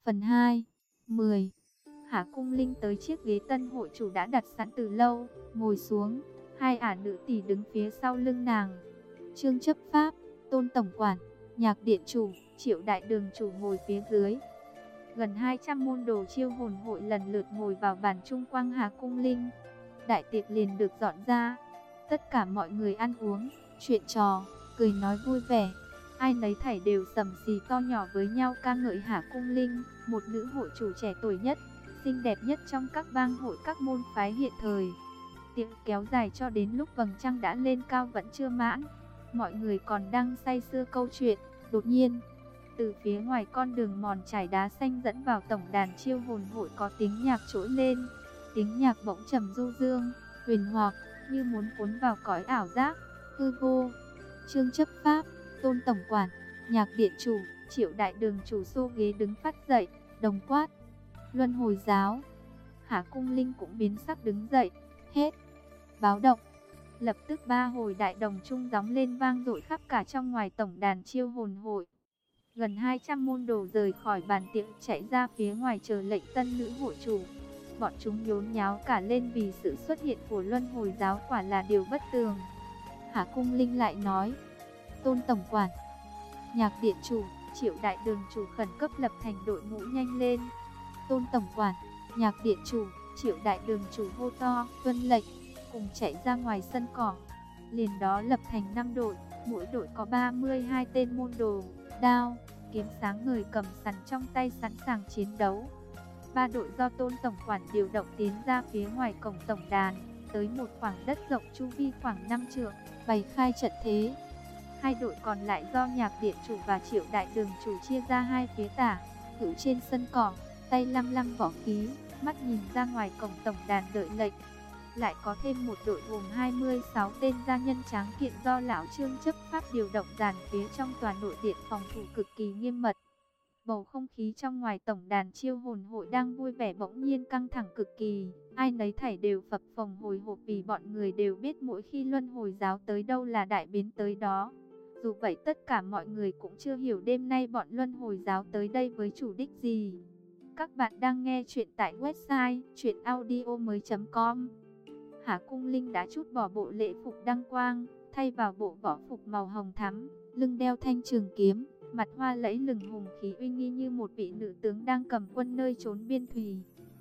Phần 2. 10. Hà Cung Linh tới chiếc ghế tân hội chủ đã đặt sẵn từ lâu, ngồi xuống, hai ả nữ tỳ đứng phía sau lưng nàng. Trương chấp pháp, Tôn tổng quản, Nhạc điện chủ, Triệu đại đường chủ ngồi phía dưới. Gần 200 môn đồ chiêu hồn hội lần lượt ngồi vào bàn chung quanh Hà Cung Linh. Đại tiệc liền được dọn ra. Tất cả mọi người ăn uống, chuyện trò, cười nói vui vẻ. Ai nấy thảy đều sầm xì to nhỏ với nhau ca ngợi Hà Cung Linh, một nữ hội chủ trẻ tuổi nhất, xinh đẹp nhất trong các bang hội các môn phái hiện thời. Tiệc kéo dài cho đến lúc vầng trăng đã lên cao vẫn chưa mãn. Mọi người còn đang say sưa câu chuyện. Đột nhiên, từ phía ngoài con đường mòn trải đá xanh dẫn vào tổng đàn chiêu hồn hội có tiếng nhạc trỗi lên. Tiếng nhạc bỗng trầm du dương, huyền hoặc, như muốn cuốn vào cõi ảo giác, hư vô. Trương chấp pháp, Tôn tổng quản, Nhạc điện chủ, Triệu đại đường chủ xô ghế đứng phát dậy, đồng quát: Luân hồi giáo. Hà Cung Linh cũng biến sắc đứng dậy, hết. Báo động. Lập tức ba hồi đại đồng trung gióng lên vang dội khắp cả trong ngoài tổng đàn chiêu hồn hội. Gần 200 môn đồ rời khỏi bàn tiệc chạy ra phía ngoài chờ lệnh tân nữ hội chủ. Bọn chúng nhốn nháo cả lên vì sự xuất hiện của Luân hồi giáo quả là điều bất tường. Hà Cung Linh lại nói: Tôn tổng quản, Nhạc điện chủ, Triệu đại đường chủ khẩn cấp lập thành đội ngũ nhanh lên. Tôn tổng quản, Nhạc điện chủ, Triệu đại đường chủ hô to tuân lệnh, cùng chạy ra ngoài sân cỏ. Liền đó lập thành 5 đội, mỗi đội có 32 tên môn đồ, đao, kiếm sáng ngời cầm sẵn trong tay sẵn sàng chiến đấu. 3 đội do Tôn tổng quản điều động tiến ra phía ngoài cổng tổng đàn, tới một khoảng đất rộng chu vi khoảng 5 trượng, bày khai trận thế. 2 đội còn lại do Nhạc điện chủ và Triệu đại đường chủ chia ra hai phía tả hữu trên sân cỏ, tay lăm lăm võ khí, mắt nhìn ra ngoài cổng tổng đàn đợi lệnh. Lại có thêm một đội gồm 26 tên gia nhân tráng kiện do lão Trương chấp pháp điều động dàn phía trong tòa nội điện phòng thủ cực kỳ nghiêm mật. Bầu không khí trong ngoài tổng đàn chiêu hồn hội đang vui vẻ bỗng nhiên căng thẳng cực kỳ. Ai nấy thảy đều phập phồng hồi hộp vì bọn người đều biết mỗi khi luân hồi giáo tới đâu là đại biến tới đó. Dù vậy tất cả mọi người cũng chưa hiểu đêm nay bọn luân hồi giáo tới đây với chủ đích gì. Các bạn đang nghe chuyện tại website chuyenaudio.com. Hà Cung Linh đã trút bỏ bộ lễ phục đăng quang, thay vào bộ võ phục màu hồng thắm, lưng đeo thanh trường kiếm, mặt hoa lẫy lừng hùng khí uy nghi như một vị nữ tướng đang cầm quân nơi chốn biên thùy.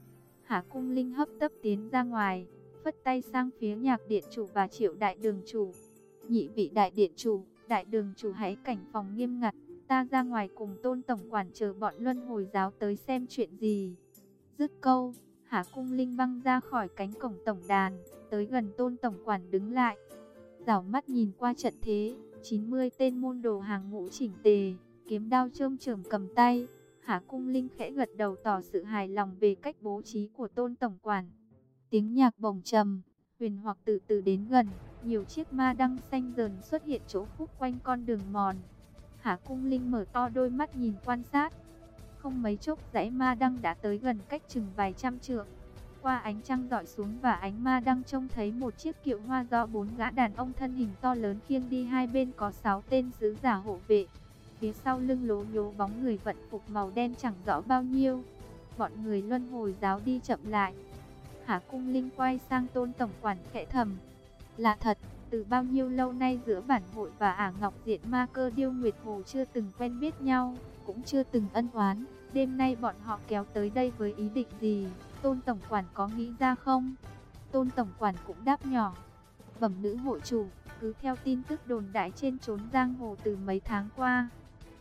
Hà Cung Linh hấp tấp tiến ra ngoài, phất tay sang phía Nhạc điện chủ và Triệu đại đường chủ. Nhị vị đại điện chủ, đại đường chủ hãy cảnh phòng nghiêm ngặt, ta ra ngoài cùng Tôn tổng quản chờ bọn luân hồi giáo tới xem chuyện gì. Dứt câu, Hà Cung Linh băng ra khỏi cánh cổng tổng đàn, tới gần Tôn tổng quản đứng lại. Rảo mắt nhìn qua trận thế, 90 tên môn đồ hàng ngũ chỉnh tề, kiếm đao chôm chởm cầm tay. Hà Cung Linh khẽ gật đầu tỏ sự hài lòng về cách bố trí của Tôn tổng quản. Tiếng nhạc bổng trầm, huyền hoặc từ từ đến gần, nhiều chiếc ma đăng xanh dờn xuất hiện chỗ khúc quanh con đường mòn. Hà Cung Linh mở to đôi mắt nhìn quan sát. Không mấy chốc dãy ma đăng đã tới gần cách chừng vài trăm trượng. Qua ánh trăng dọi xuống và ánh ma đăng trông thấy một chiếc kiệu hoa do 4 gã đàn ông thân hình to lớn khiêng đi, hai bên có 6 tên sứ giả hộ vệ. Phía sau lưng lố nhố bóng người vận phục màu đen chẳng rõ bao nhiêu. Bọn người luân hồi giáo đi chậm lại. Hà Cung Linh quay sang Tôn tổng quản khẽ thầm: lạ thật, từ bao nhiêu lâu nay giữa bản hội và Ả Ngọc Diện Ma Cơ Điêu Nguyệt Hồ chưa từng quen biết nhau, cũng chưa từng ân oán. Đêm nay bọn họ kéo tới đây với ý định gì, Tôn tổng quản có nghĩ ra không? Tôn tổng quản cũng đáp nhỏ: bẩm nữ hội chủ, cứ theo tin tức đồn đại trên chốn giang hồ từ mấy tháng qua,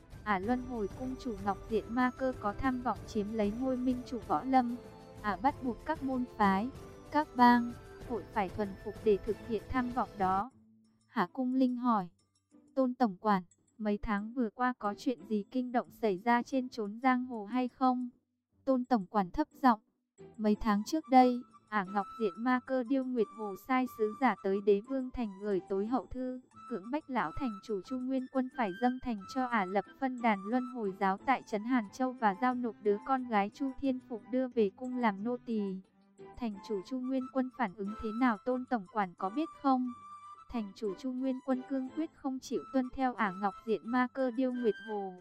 Ả Luân Hồi cung chủ Ngọc Diện Ma Cơ có tham vọng chiếm lấy ngôi minh chủ võ lâm. Ả bắt buộc các môn phái, các bang, hội phải thuần phục để thực hiện tham vọng đó. Hà Cung Linh hỏi: Tôn tổng quản, mấy tháng vừa qua có chuyện gì kinh động xảy ra trên chốn giang hồ hay không? Tôn tổng quản thấp giọng: mấy tháng trước đây, Ả Ngọc Diện Ma Cơ Điêu Nguyệt Hồ sai sứ giả tới Đế Vương thành gửi tối hậu thư, cưỡng bách lão thành chủ Chu Nguyên Quân phải dâng thành cho Ả lập phân đàn luân hồi giáo tại trấn Hàn Châu và giao nộp đứa con gái Chu Thiên Phục đưa về cung làm nô tỳ. Thành chủ Chu Nguyên Quân phản ứng thế nào Tôn tổng quản có biết không? Thành chủ Chu Nguyên Quân cương quyết không chịu tuân theo Ả Ngọc Diện Ma Cơ Điêu Nguyệt Hồ.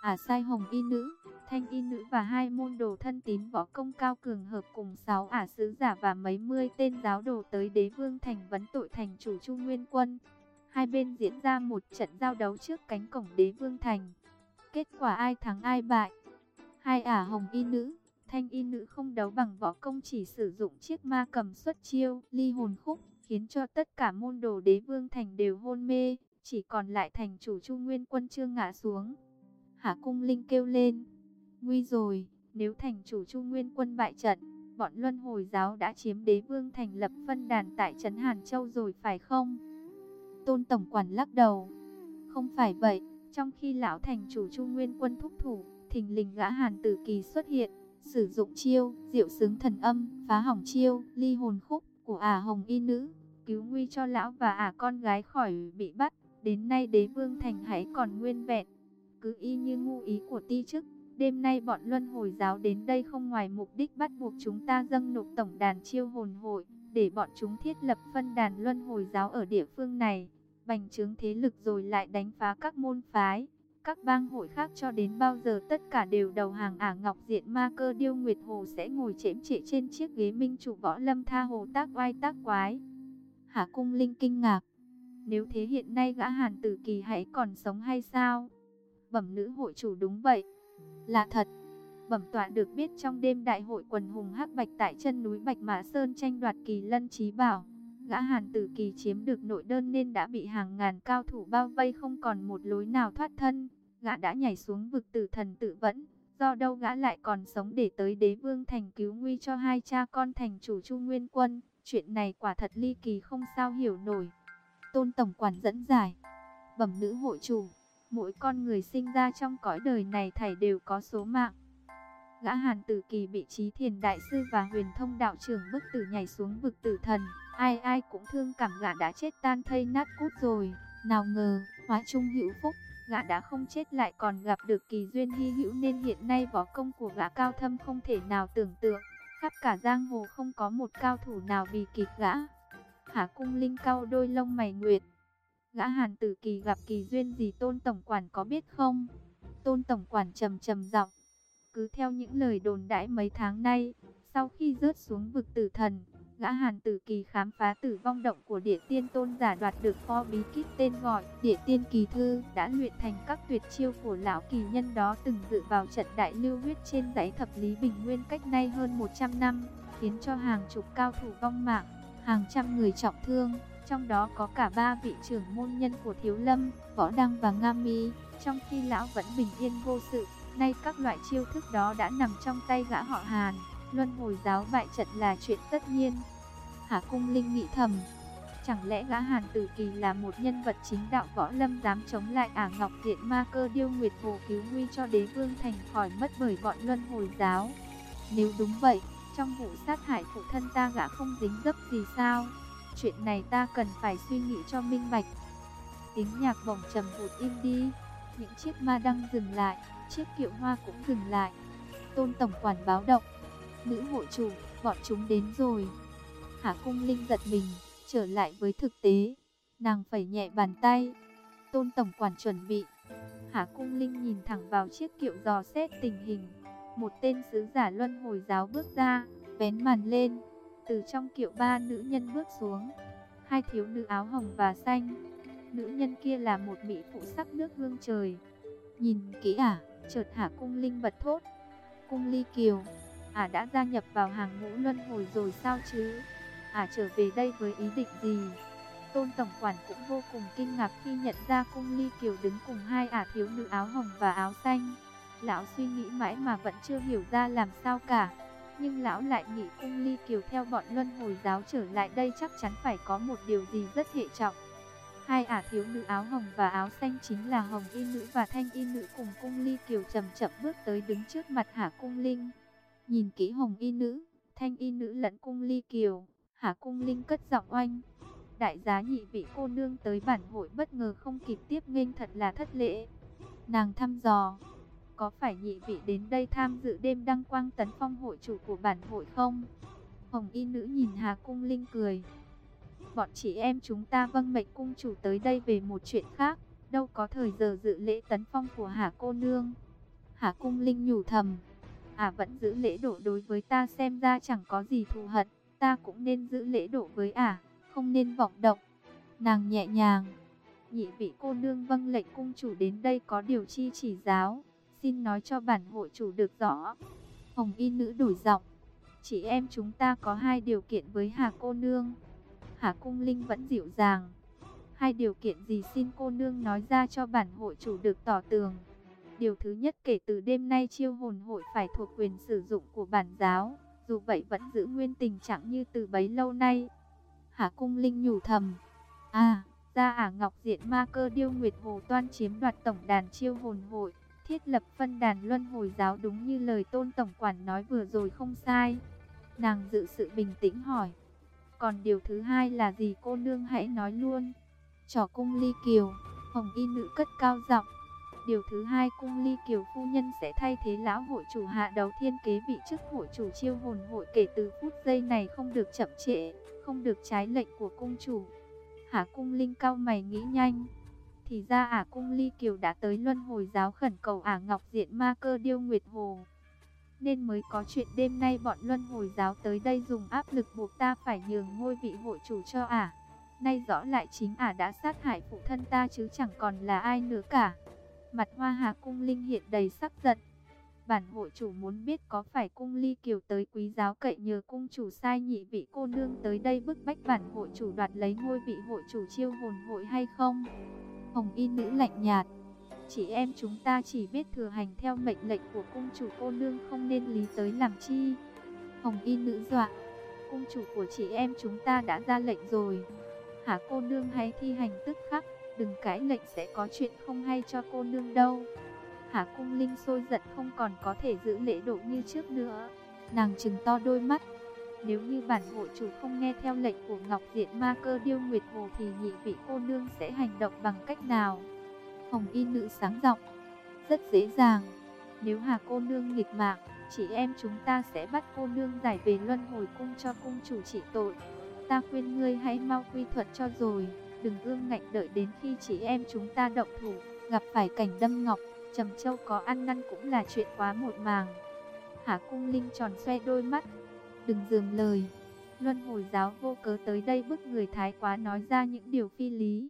sai Hồng Y Nữ, Thanh Y Nữ và 2 môn đồ thân tín võ công cao cường hợp cùng 6 sứ giả và mấy mươi tên giáo đồ tới Đế Vương Thành vấn tội thành chủ Chu Nguyên Quân. Hai bên diễn ra một trận giao đấu trước cánh cổng Đế Vương Thành. Kết quả ai thắng ai bại? Hai Hồng Y Nữ, Thanh Y Nữ không đấu bằng võ công, chỉ sử dụng chiếc ma cầm xuất chiêu ly hồn khúc, khiến cho tất cả môn đồ Đế Vương Thành đều hôn mê, chỉ còn lại thành chủ Chu Nguyên Quân chưa ngã xuống. Hạ Cung Linh kêu lên, nguy rồi, nếu thành chủ Chu Nguyên Quân bại trận, bọn Luân Hồi giáo đã chiếm Đế Vương Thành, lập phân đàn tại trấn Hàn Châu rồi phải không? Tôn tổng quản lắc đầu, không phải vậy. Trong khi lão thành chủ Chu Nguyên Quân thúc thủ, thình lình gã Hàn Tử Kỳ xuất hiện, sử dụng chiêu diệu xướng thần âm, phá hỏng chiêu ly hồn khúc của Hồng Y Nữ, cứu nguy cho lão và con gái khỏi bị bắt. Đến nay Đế Vương Thành hãy còn nguyên vẹn. Cứ y như ngu ý của ti chức, đêm nay bọn Luân Hồi giáo đến đây không ngoài mục đích bắt buộc chúng ta dâng nộp tổng đàn chiêu hồn hội, để bọn chúng thiết lập phân đàn Luân Hồi giáo ở địa phương này, bành trướng thế lực rồi lại đánh phá các môn phái, các bang hội khác, cho đến bao giờ tất cả đều đầu hàng. Ngọc Diện Ma Cơ Điêu Nguyệt Hồ sẽ ngồi chễm chệ trên chiếc ghế minh chủ võ lâm, tha hồ tác oai tác quái. Hạ Cung Linh kinh ngạc, nếu thế hiện nay gã Hàn Tử Kỳ hãy còn sống hay sao? Bẩm nữ hội chủ, đúng vậy, là thật. Bẩm tọa được biết trong đêm đại hội quần hùng hắc bạch tại chân núi Bạch Mã Sơn tranh đoạt kỳ lân chí bảo, gã Hàn Tử Kỳ chiếm được nội đơn nên đã bị hàng ngàn cao thủ bao vây, không còn một lối nào thoát thân. Gã đã nhảy xuống vực Tử Thần tự vẫn, do đâu gã lại còn sống để tới Đế Vương Thành cứu nguy cho hai cha con thành chủ Chu Nguyên Quân? Chuyện này quả thật ly kỳ không sao hiểu nổi. Tôn tổng quản dẫn giải, bẩm nữ hội chủ, mỗi con người sinh ra trong cõi đời này thảy đều có số mạng. Gã Hàn Tử Kỳ bị Chí Thiền đại sư và Huyền Thông đạo trưởng bức tử nhảy xuống vực Tử Thần, ai ai cũng thương cảm gã đã chết tan thây nát cốt rồi. Nào ngờ hóa chung hữu phúc, gã đã không chết lại còn gặp được kỳ duyên hy hữu, nên hiện nay võ công của gã cao thâm không thể nào tưởng tượng. Khắp cả giang hồ không có một cao thủ nào bị kịp gã. Hạ Cung Linh cau đôi lông mày nguyệt, gã Hàn Tử Kỳ gặp kỳ duyên gì Tôn tổng quản có biết không? Tôn tổng quản trầm trầm giọng, cứ theo những lời đồn đãi mấy tháng nay, sau khi rớt xuống vực Tử Thần, gã Hàn Tử Kỳ khám phá Tử Vong Động của Địa Tiên Tôn giả, đoạt được kho bí kíp tên gọi Địa Tiên Kỳ Thư, đã luyện thành các tuyệt chiêu của lão kỳ nhân đó từng dự vào trận đại lưu huyết trên dãy Thập Lý Bình Nguyên cách nay hơn 100 năm, khiến cho hàng chục cao thủ vong mạng, hàng trăm người trọng thương, trong đó có cả 3 vị trưởng môn nhân của Thiếu Lâm, Võ Đăng và Nga Mi. Trong khi lão vẫn bình yên vô sự, nay các loại chiêu thức đó đã nằm trong tay gã họ Hàn. Luân Hồi giáo bại trận là chuyện tất nhiên. Hạ Cung Linh nghĩ thầm, chẳng lẽ gã Hàn Tử Kỳ là một nhân vật chính đạo võ lâm dám chống lại Ngọc Diện Ma Cơ Điêu Nguyệt Hồ, cứu nguy cho Đế Vương Thành khỏi mất bởi bọn Luân Hồi giáo? Nếu đúng vậy, trong vụ sát hại phụ thân ta gã không dính dấp gì sao? Chuyện này ta cần phải suy nghĩ cho minh bạch. Tiếng nhạc bổng trầm vụt im đi, những chiếc ma đăng dừng lại, chiếc kiệu hoa cũng dừng lại. Tôn tổng quản báo động, nữ hội chủ, bọn chúng đến rồi. Hạ Cung Linh giật mình, trở lại với thực tế. Nàng phẩy nhẹ bàn tay, Tôn tổng quản chuẩn bị. Hạ Cung Linh nhìn thẳng vào chiếc kiệu dò xét tình hình. Một tên sứ giả Luân Hồi giáo bước ra, vén màn lên. Từ trong kiệu 3 nữ nhân bước xuống, 2 thiếu nữ áo hồng và xanh. Nữ nhân kia là một mỹ phụ sắc nước hương trời. Nhìn kỹ chợt Hạ Cung Linh bật thốt, Cung Ly Kiều, đã gia nhập vào hàng ngũ Luân Hồi rồi sao chứ? Trở về đây với ý định gì? Tôn tổng quản cũng vô cùng kinh ngạc khi nhận ra Cung Ly Kiều đứng cùng 2 thiếu nữ áo hồng và áo xanh. Lão suy nghĩ mãi mà vẫn chưa hiểu ra làm sao cả. Nhưng lão lại nghĩ Cung Ly Kiều theo bọn Luân Hồi giáo trở lại đây chắc chắn phải có một điều gì rất hệ trọng. 2 thiếu nữ áo hồng và áo xanh chính là Hồng Y Nữ và Thanh Y Nữ, cùng Cung Ly Kiều chậm chậm bước tới đứng trước mặt Hạ Cung Linh. Nhìn kỹ Hồng Y Nữ, Thanh Y Nữ lẫn Cung Ly Kiều, Hạ Cung Linh cất giọng oanh, đại giá nhị vị cô nương tới bản hội bất ngờ không kịp tiếp nghênh, thật là thất lễ. Nàng thăm dò, có phải nhị vị đến đây tham dự đêm đăng quang tấn phong hội chủ của bản hội không? Hồng Y Nữ nhìn Hạ Cung Linh cười, bọn chị em chúng ta vâng mệnh cung chủ tới đây về một chuyện khác, đâu có thời giờ dự lễ tấn phong của Hạ cô nương. Hà Cung Linh nhủ thầm, vẫn giữ lễ độ đối với ta, xem ra chẳng có gì thù hận, ta cũng nên giữ lễ độ với không nên vọng động. Nàng nhẹ nhàng, nhị vị cô nương vâng lệnh cung chủ đến đây có điều chi chỉ giáo, xin nói cho bản hội chủ được rõ. Hồng y nữ đổi giọng, chị em chúng ta có hai điều kiện với Hà cô nương. Hà Cung Linh vẫn dịu dàng, hai điều kiện gì xin cô nương nói ra cho bản hội chủ được tỏ tường. Điều thứ nhất, kể từ đêm nay chiêu hồn hội phải thuộc quyền sử dụng của bản giáo, dù vậy vẫn giữ nguyên tình trạng như từ bấy lâu nay. Hà Cung Linh nhủ thầm, ra Ngọc Diện Ma Cơ Điêu Nguyệt Hồ toan chiếm đoạt tổng đàn chiêu hồn hội, thiết lập phân đàn luân hồi giáo, đúng như lời Tôn tổng quản nói vừa rồi không sai. Nàng giữ sự bình tĩnh hỏi, còn điều thứ hai là gì cô nương hãy nói luôn. Trỏ Cung Ly Kiều, Hồng y nữ cất cao giọng, điều thứ hai, Cung Ly Kiều phu nhân sẽ thay thế lão hội chủ Hạ Đấu Thiên kế vị chức hội chủ chiêu hồn hội, kể từ phút giây này không được chậm trễ, không được trái lệnh của cung chủ. Hạ Cung Linh cau mày nghĩ nhanh, thì ra Cung Ly Kiều đã tới luân hồi giáo khẩn cầu Ngọc Diện Ma Cơ Điêu Nguyệt Hồ, nên mới có chuyện đêm nay bọn luân hồi giáo tới đây dùng áp lực buộc ta phải nhường ngôi vị hội chủ cho Nay rõ lại chính đã sát hại phụ thân ta chứ chẳng còn là ai nữa cả. Mặt Hoa Hà Cung Linh hiện đầy sắc giận. Bản hội chủ muốn biết có phải Cung Ly Kiều tới quý giáo cậy nhờ cung chủ sai nhị vị cô nương tới đây bức bách bản hội chủ đoạt lấy ngôi vị hội chủ chiêu hồn hội hay không? Hồng y nữ lạnh nhạt, chị em chúng ta chỉ biết thừa hành theo mệnh lệnh của cung chủ, cô nương không nên lý tới làm chi. Hồng y nữ dọa, cung chủ của chị em chúng ta đã ra lệnh rồi. Hả cô nương hãy thi hành tức khắc, đừng cãi lệnh sẽ có chuyện không hay cho cô nương đâu. Hả Cung Linh sôi giận không còn có thể giữ lễ độ như trước nữa. Nàng trừng to đôi mắt. Nếu như bản hội chủ không nghe theo lệnh của Ngọc Diện Ma Cơ Điêu Nguyệt Hồ thì nhị vị cô nương sẽ hành động bằng cách nào? Hồng y nữ sáng giọng, rất dễ dàng. Nếu Hà cô nương nghịch mạng, chị em chúng ta sẽ bắt cô nương giải về luân hồi cung cho cung chủ trị tội. Ta khuyên ngươi hãy mau quy thuận cho rồi, đừng ương ngạnh đợi đến khi chị em chúng ta động thủ, gặp phải cảnh đâm ngọc, trầm châu có ăn năn cũng là chuyện quá một màng. Hà Cung Linh tròn xoe đôi mắt, đừng dườm lời. Luân hồi giáo vô cớ tới đây bức người thái quá nói ra những điều phi lý.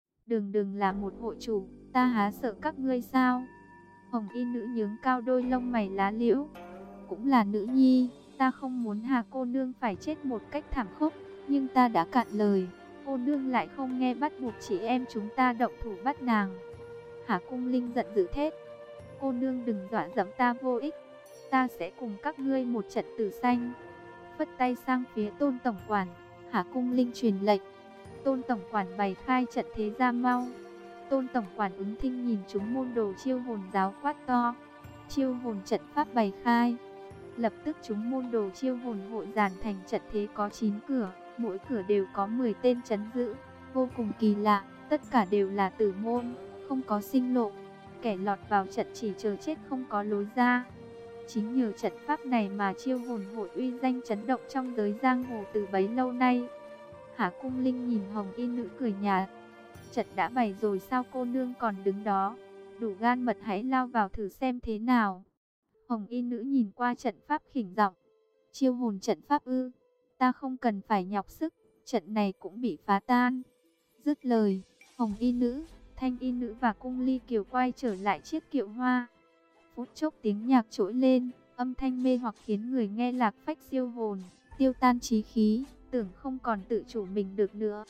Đừng là một hội chủ, ta há sợ các ngươi sao? Hồng y nữ nhướng cao đôi lông mày lá liễu. Cũng là nữ nhi, ta không muốn Hà cô nương phải chết một cách thảm khốc, nhưng ta đã cạn lời, cô nương lại không nghe, bắt buộc chị em chúng ta động thủ bắt nàng. Hà Cung Linh giận dữ thét, cô nương đừng dọa dẫm ta vô ích, ta sẽ cùng các ngươi một trận tử sanh. Phất tay sang phía Tôn tổng quản, Hà Cung Linh truyền lệnh, Tôn tổng quản bày khai trận thế ra mau. Tôn tổng quản ứng thinh nhìn chúng môn đồ chiêu hồn giáo quát to, chiêu hồn trận pháp bày khai. Lập tức chúng môn đồ chiêu hồn hội dàn thành trận thế có 9 cửa, mỗi cửa đều có 10 tên trấn giữ, vô cùng kỳ lạ, tất cả đều là tử môn, không có sinh lộ, kẻ lọt vào trận chỉ chờ chết không có lối ra. Chính nhờ trận pháp này mà chiêu hồn hội uy danh chấn động trong giới giang hồ từ bấy lâu nay. Hà Cung Linh nhìn Hồng y nữ cười nhạt, trận đã bày rồi sao cô nương còn đứng đó, đủ gan mật hãy lao vào thử xem thế nào. Hồng y nữ nhìn qua trận pháp khỉnh giọng, chiêu hồn trận pháp ư? Ta không cần phải nhọc sức, trận này cũng bị phá tan. Dứt lời, Hồng y nữ, Thanh y nữ và Cung Ly Kiều quay trở lại chiếc kiệu hoa. Phút chốc tiếng nhạc trỗi lên, âm thanh mê hoặc khiến người nghe lạc phách siêu hồn, tiêu tan trí khí, tưởng không còn tự chủ mình được nữa.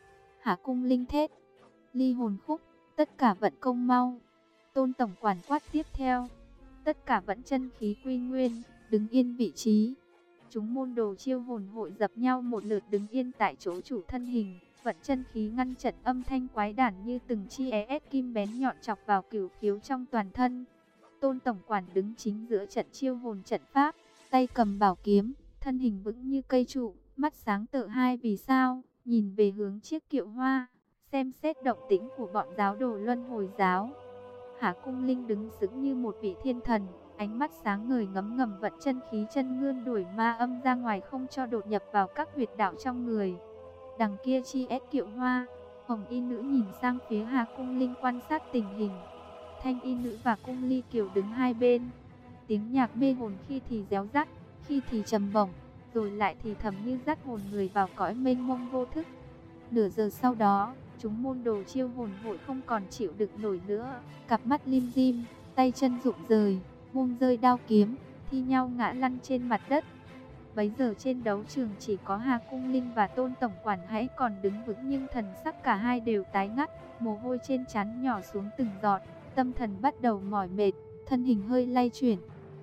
Hả Cung Linh thét, ly hồn khúc, tất cả vận công mau. Tôn tổng quản quát tiếp theo, tất cả vẫn chân khí quy nguyên, đứng yên vị trí. Chúng môn đồ chiêu hồn hội dập nhau một lượt đứng yên tại chỗ chủ thân hình, vận chân khí ngăn trận âm thanh quái đản như từng chi kim bén nhọn chọc vào cửu khiếu trong toàn thân. Tôn tổng quản đứng chính giữa trận chiêu hồn trận pháp, tay cầm bảo kiếm, thân hình vững như cây trụ, mắt sáng tựa hai vì sao, nhìn về hướng chiếc kiệu hoa, xem xét động tĩnh của bọn giáo đồ luân hồi giáo. Hà Cung Linh đứng sững như một vị thiên thần, ánh mắt sáng ngời ngấm ngầm vận chân khí chân ngươn đuổi ma âm ra ngoài không cho đột nhập vào các huyệt đạo trong người. Đằng kia chi kiệu hoa, Hồng y nữ nhìn sang phía Hà Cung Linh quan sát tình hình. Thanh y nữ và Cung Ly Kiều đứng hai bên. Tiếng nhạc mê hồn khi thì réo rắt, khi thì trầm bổng, rồi lại thì thầm như dắt hồn người vào cõi mênh mông vô thức. Nửa giờ sau đó, chúng môn đồ chiêu hồn hội không còn chịu đựng nổi nữa, cặp mắt lim dim, tay chân rụng rời, buông rơi đao kiếm, thi nhau ngã lăn trên mặt đất. Bấy giờ trên đấu trường chỉ có Hà Cung Linh và Tôn tổng quản hãy còn đứng vững, nhưng thần sắc cả hai đều tái ngắt, mồ hôi trên trán nhỏ xuống từng giọt, tâm thần bắt đầu mỏi mệt, thân hình hơi lay chuyển.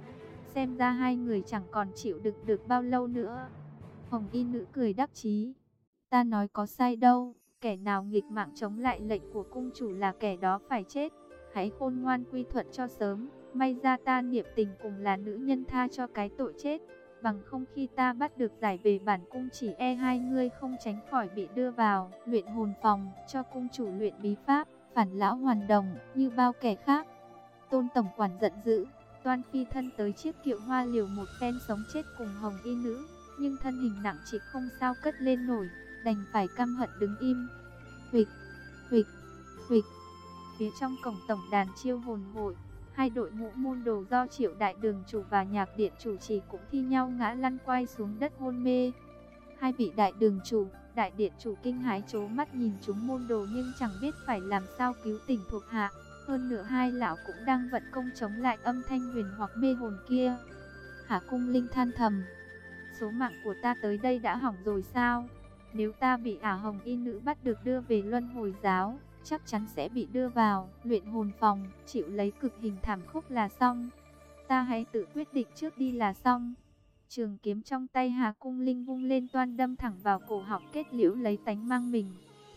Xem ra hai người chẳng còn chịu đựng được bao lâu nữa. Hồng y nữ cười đắc chí. Ta nói có sai đâu, kẻ nào nghịch mạng chống lại lệnh của cung chủ là kẻ đó phải chết. Hãy khôn ngoan quy thuận cho sớm, may ra ta niệm tình cùng là nữ nhân tha cho cái tội chết. Bằng không khi ta bắt được giải về bản cung chỉ e hai ngươi không tránh khỏi bị đưa vào luyện hồn phòng cho cung chủ luyện bí pháp, phản lão hoàn đồng như bao kẻ khác. Tôn tổng quản giận dữ, toan phi thân tới chiếc kiệu hoa liều một phen sống chết cùng hồng y nữ, nhưng thân hình nặng trịch không sao cất lên nổi, đành phải căm hận đứng im. Huỵch, huỵch, huỵch. Phía trong cổng tổng đàn chiêu hồn hội, hai đội ngũ môn đồ do Triệu đại đường chủ và Nhạc điện chủ trì cũng thi nhau ngã lăn quay xuống đất hôn mê. Hai vị đại đường chủ, đại điện chủ kinh hãi trố mắt nhìn chúng môn đồ nhưng chẳng biết phải làm sao cứu tình thuộc hạ. Hơn nữa hai lão cũng đang vận công chống lại âm thanh huyền hoặc mê hồn kia. Hà Cung Linh than thầm, số mạng của ta tới đây đã hỏng rồi sao? Nếu ta bị ả hồng y nữ bắt được đưa về luân hồi giáo, chắc chắn sẽ bị đưa vào luyện hồn phòng, chịu lấy cực hình thảm khốc là xong. Ta hãy tự quyết định trước đi là xong. Trường kiếm trong tay Hà Cung Linh vung lên toan đâm thẳng vào cổ họng kết liễu lấy tánh mang mình.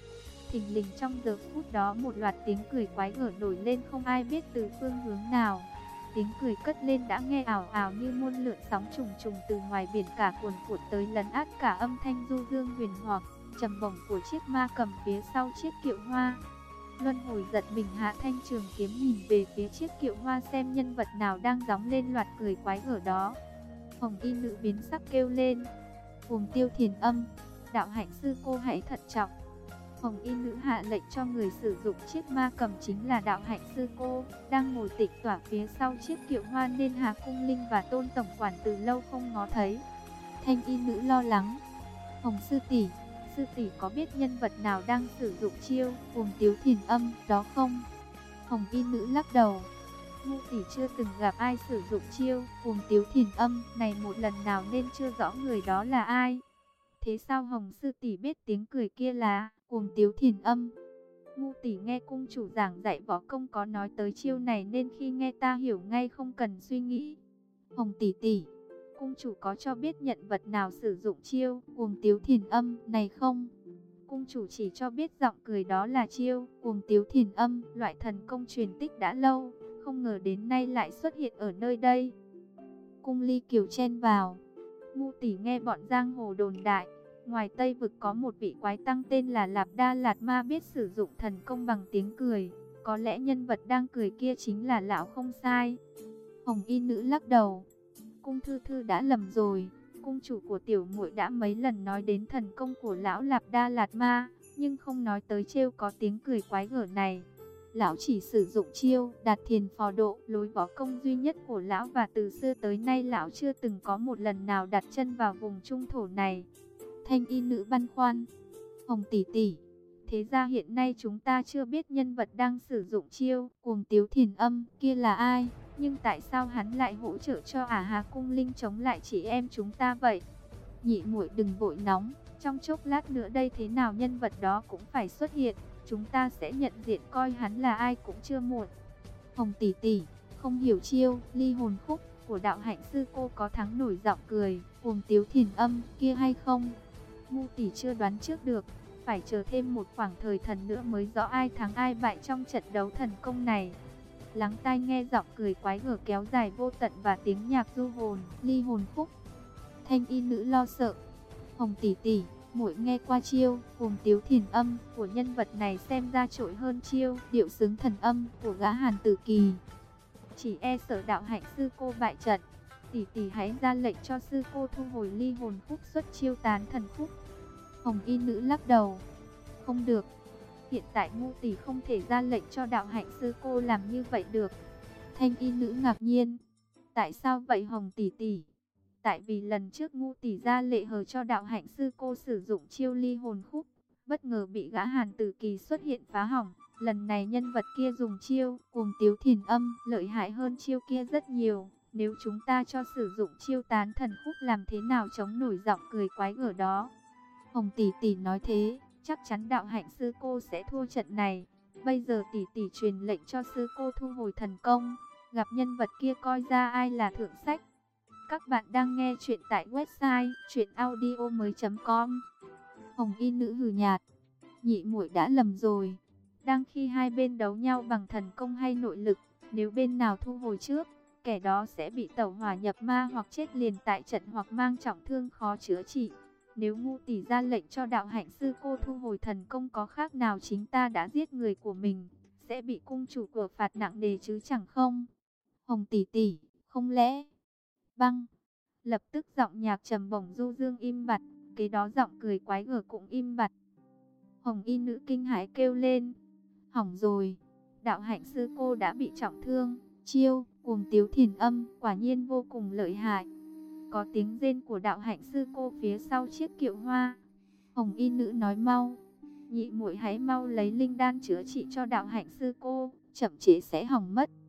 Thình lình trong giờ phút đó một loạt tiếng cười quái gở nổi lên không ai biết từ phương hướng nào. Tiếng cười cất lên đã nghe ảo ảo như muôn lượn sóng trùng trùng từ ngoài biển cả cuồn cuộn tới lấn át cả âm thanh du dương huyền hoặc, trầm bổng của chiếc ma cầm phía sau chiếc kiệu hoa. Luân hồi giật mình hạ thanh trường kiếm nhìn về phía chiếc kiệu hoa xem nhân vật nào đang gióng lên loạt cười quái gở đó. Hồng y nữ biến sắc kêu lên, Cuồng Tiêu Thiền Âm, đạo hạnh sư cô hãy thận trọng. Hồng y nữ hạ lệnh cho người sử dụng chiếc ma cầm chính là đạo hạnh sư cô, đang ngồi tịch tỏa phía sau chiếc kiệu hoa nên Hà Cung Linh và Tôn tổng quản từ lâu không ngó thấy. Thanh y nữ lo lắng, Hồng sư tỷ có biết nhân vật nào đang sử dụng chiêu Cuồng Tiêu Thiền Âm đó không? Hồng y nữ lắc đầu, ngu tỷ chưa từng gặp ai sử dụng chiêu Cuồng Tiêu Thiền Âm này một lần nào nên chưa rõ người đó là ai. Thế sao Hồng sư tỷ biết tiếng cười kia là Cuồng Tiêu Thiền Âm? Ngu tỷ nghe cung chủ giảng dạy võ công có nói tới chiêu này nên khi nghe ta hiểu ngay không cần suy nghĩ. Hồng tỷ tỷ, cung chủ có cho biết nhân vật nào sử dụng chiêu Cuồng Tiêu Thiền Âm này không? Cung chủ chỉ cho biết giọng cười đó là chiêu Cuồng Tiêu Thiền Âm, loại thần công truyền tích đã lâu, không ngờ đến nay lại xuất hiện ở nơi đây. Cung Ly Kiều chen vào, ngu tỷ nghe bọn giang hồ đồn đại, ngoài Tây vực có một vị quái tăng tên là Lạp Đa Lạt Ma biết sử dụng thần công bằng tiếng cười, có lẽ nhân vật đang cười kia chính là lão không sai. Hồng y nữ lắc đầu, cung thư thư đã lầm rồi, cung chủ của tiểu muội đã mấy lần nói đến thần công của lão Lạp Đa Lạt Ma, nhưng không nói tới chiêu có tiếng cười quái gở này. Lão chỉ sử dụng chiêu Đạt Thiền Phò Độ, lối võ công duy nhất của lão, và từ xưa tới nay lão chưa từng có một lần nào đặt chân vào vùng trung thổ này. Thanh y nữ băn khoăn, Hồng tỷ tỷ, thế ra hiện nay chúng ta chưa biết nhân vật đang sử dụng chiêu Cuồng Tiêu Thiền Âm kia là ai, nhưng tại sao hắn lại hỗ trợ cho ả Hà Cung Linh chống lại chị em chúng ta vậy? Nhị muội đừng vội nóng, trong chốc lát nữa đây thế nào nhân vật đó cũng phải xuất hiện, chúng ta sẽ nhận diện coi hắn là ai cũng chưa muộn. Hồng tỷ tỷ, không hiểu chiêu Ly Hồn Khúc của đạo hạnh sư cô có thắng nổi giọng cười Cuồng Tiêu Thiền Âm kia hay không? Ngu tỷ chưa đoán trước được, phải chờ thêm một khoảng thời thần nữa mới rõ ai thắng ai bại trong trận đấu thần công này. Lắng tai nghe giọng cười quái gở kéo dài vô tận và tiếng nhạc du hồn Ly Hồn Khúc. Thanh y nữ lo sợ, Hồng tỷ tỷ, muội nghe qua chiêu Cuồng Tiêu Thiền Âm của nhân vật này xem ra trội hơn chiêu Điệu Xứng Thần Âm của gã Hàn Tử Kỳ. Chỉ e sợ đạo hạnh sư cô bại trận, tỷ tỷ hãy ra lệnh cho sư cô thu hồi Ly Hồn Khúc xuất chiêu Tán Thần Khúc. Hồng y nữ lắc đầu, không được, hiện tại ngu tỷ không thể ra lệnh cho đạo hạnh sư cô làm như vậy được. Thanh y nữ ngạc nhiên. Tại sao vậy Hồng tỷ tỷ? Tại vì lần trước ngu tỷ ra lệnh hờ cho đạo hạnh sư cô sử dụng chiêu ly hồn khúc, bất ngờ bị gã Hàn Tử Kỳ xuất hiện phá hỏng. Lần này nhân vật kia dùng chiêu cuồng tiếu thiền âm lợi hại hơn chiêu kia rất nhiều. Nếu chúng ta cho sử dụng chiêu tán thần khúc làm thế nào chống nổi giọng cười quái gở đó? Hồng tỷ tỷ nói thế, chắc chắn đạo hạnh sư cô sẽ thua trận này. Bây giờ tỷ tỷ truyền lệnh cho sư cô thu hồi thần công, gặp nhân vật kia coi ra ai là thượng sách. Các bạn đang nghe chuyện tại website chuyenaudio.com. Hồng y nữ hừ nhạt, nhị muội đã lầm rồi. Đang khi hai bên đấu nhau bằng thần công hay nội lực, nếu bên nào thu hồi trước, kẻ đó sẽ bị tẩu hỏa nhập ma hoặc chết liền tại trận hoặc mang trọng thương khó chữa trị. Nếu ngu tỷ ra lệnh cho đạo hạnh sư cô thu hồi thần công có khác nào chính ta đã giết người của mình, sẽ bị cung chủ của phạt nặng nề chứ chẳng không? Hồng tỷ tỷ, không lẽ... Băng! Lập tức giọng nhạc trầm bổng du dương im bặt, kế đó giọng cười quái gở cũng im bặt. Hồng y nữ kinh hãi kêu lên. Hỏng rồi, đạo hạnh sư cô đã bị trọng thương, chiêu cuồng tiếu thiền âm quả nhiên vô cùng lợi hại. Có tiếng rên của đạo hạnh sư cô phía sau chiếc kiệu hoa. Hồng y nữ nói mau, nhị muội hãy mau lấy linh đan chữa trị cho đạo hạnh sư cô, chậm trễ sẽ hỏng mất.